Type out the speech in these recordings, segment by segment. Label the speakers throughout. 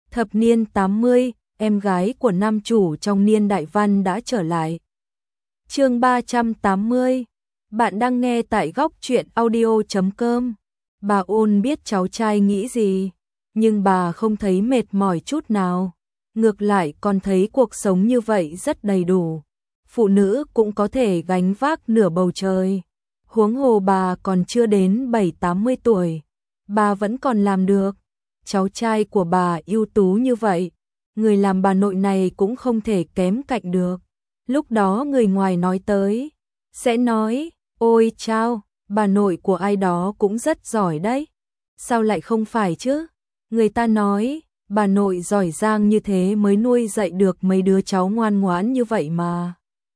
Speaker 1: Thập niên 80, em gái của nam chủ trong niên đại văn đã trở lại. Chương 380. Bạn đang nghe tại góc truyện audio.com. Bà Ôn biết cháu trai nghĩ gì, nhưng bà không thấy mệt mỏi chút nào. Ngược lại còn thấy cuộc sống như vậy rất đầy đủ. Phụ nữ cũng có thể gánh vác nửa bầu trời. Huống hồ bà còn chưa đến 7-80 tuổi. Bà vẫn còn làm được. Cháu trai của bà ưu tú như vậy, người làm bà nội này cũng không thể kém cạnh được. Lúc đó người ngoài nói tới, sẽ nói, ôi chao, bà nội của ai đó cũng rất giỏi đấy. Sao lại không phải chứ? Người ta nói, bà nội giỏi giang như thế mới nuôi dạy được mấy đứa cháu ngoan ngoãn như vậy mà.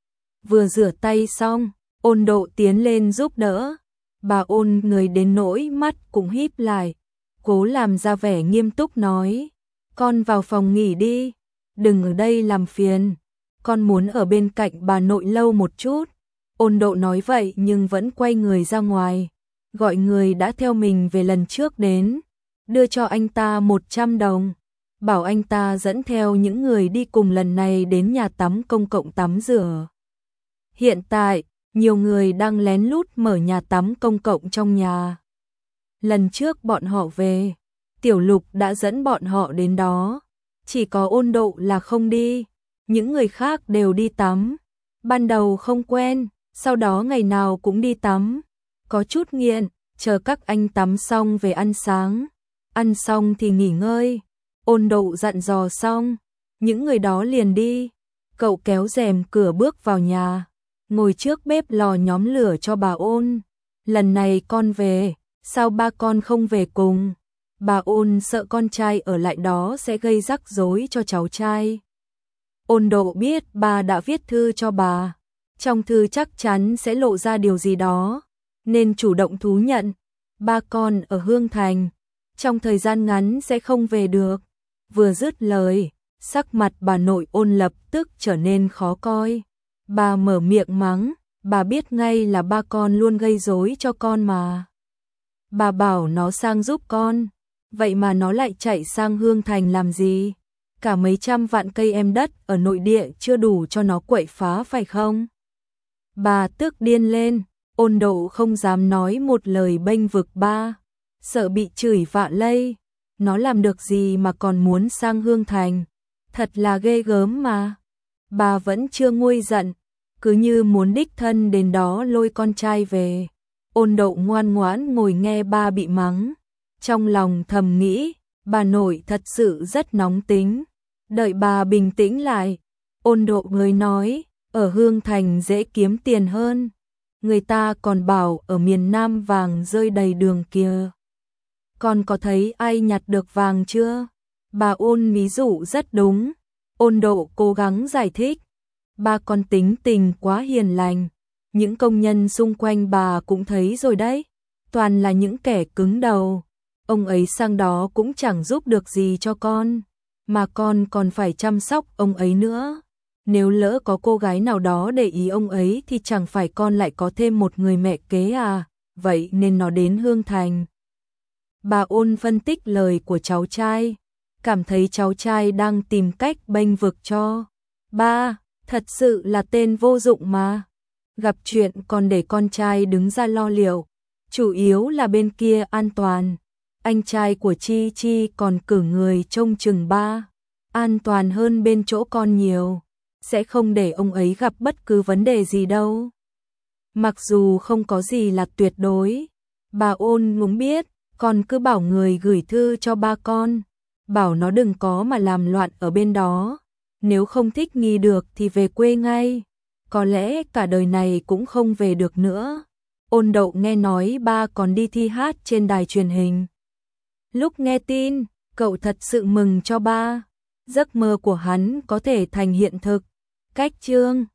Speaker 1: Vừa rửa tay xong, Ôn Độ tiến lên giúp đỡ. Bà Ôn người đến nỗi mắt cũng híp lại, cố làm ra vẻ nghiêm túc nói, con vào phòng nghỉ đi, đừng ở đây làm phiền, con muốn ở bên cạnh bà nội lâu một chút. Ôn Độ nói vậy nhưng vẫn quay người ra ngoài, gọi người đã theo mình về lần trước đến, đưa cho anh ta 100 đồng, bảo anh ta dẫn theo những người đi cùng lần này đến nhà tắm công cộng tắm rửa. Hiện tại, nhiều người đang lén lút mở nhà tắm công cộng trong nhà. Lần trước bọn họ về, Tiểu Lục đã dẫn bọn họ đến đó, chỉ có Ôn Độ là không đi, những người khác đều đi tắm. Ban đầu không quen, sau đó ngày nào cũng đi tắm, có chút nghiện, chờ các anh tắm xong về ăn sáng, ăn xong thì nghỉ ngơi. Ôn Độ dặn dò xong, những người đó liền đi. Cậu kéo rèm cửa bước vào nhà, ngồi trước bếp lò nhóm lửa cho bà Ôn. Lần này con về, sao ba con không về cùng? Bà Ôn sợ con trai ở lại đó sẽ gây rắc rối cho cháu trai. Ôn Độ biết bà đã viết thư cho bà, trong thư chắc chắn sẽ lộ ra điều gì đó, nên chủ động thú nhận. Ba con ở Hương Thành, trong thời gian ngắn sẽ không về được. Vừa dứt lời, sắc mặt bà nội Ôn lập tức trở nên khó coi. Bà mở miệng mắng, bà biết ngay là ba con luôn gây rối cho con mà. Bà bảo nó sang giúp con, vậy mà nó lại chạy sang Hương Thành làm gì? Cả mấy trăm vạn cây em đất ở nội địa chưa đủ cho nó quậy phá phải không? Bà tức điên lên, Ôn Độ không dám nói một lời bênh vực ba, sợ bị chửi vạ lây. Nó làm được gì mà còn muốn sang Hương Thành? Thật là ghê gớm mà. Bà vẫn chưa nguôi giận, cứ như muốn đích thân đến đó lôi con trai về. Ôn Độ ngoan ngoãn ngồi nghe ba bị mắng, trong lòng thầm nghĩ, bà nội thật sự rất nóng tính. Đợi bà bình tĩnh lại, Ôn Độ mới nói, ở Hương Thành dễ kiếm tiền hơn. Người ta còn bảo ở miền Nam vàng rơi đầy đường kia. Con có thấy ai nhặt được vàng chưa? Bà Ôn ví dụ rất đúng. Ôn Độ cố gắng giải thích. Ba con tính tình quá hiền lành. Những công nhân xung quanh bà cũng thấy rồi đấy. Toàn là những kẻ cứng đầu. Ông ấy sang đó cũng chẳng giúp được gì cho con. Mà con còn phải chăm sóc ông ấy nữa. Nếu lỡ có cô gái nào đó để ý ông ấy thì chẳng phải con lại có thêm một người mẹ kế à? Vậy nên nó đến Hương Thành. Bà Ôn phân tích lời của cháu trai, cảm thấy cháu trai đang tìm cách bênh vực cho. Ba, thật sự là tên vô dụng mà. Gặp chuyện còn để con trai đứng ra lo liệu. Chủ yếu là bên kia an toàn. Anh trai của Chi Chi còn cử người trông chừng ba. An toàn hơn bên chỗ con nhiều. Sẽ không để ông ấy gặp bất cứ vấn đề gì đâu. Mặc dù không có gì là tuyệt đối. Bà Ôn cũng biết. Con cứ bảo người gửi thư cho ba con, bảo nó đừng có mà làm loạn ở bên đó, nếu không thích nghi được thì về quê ngay, có lẽ cả đời này cũng không về được nữa. Ôn Độ nghe nói ba còn đi thi hát trên đài truyền hình. Lúc nghe tin, cậu thật sự mừng cho ba, giấc mơ của hắn có thể thành hiện thực. Cách chương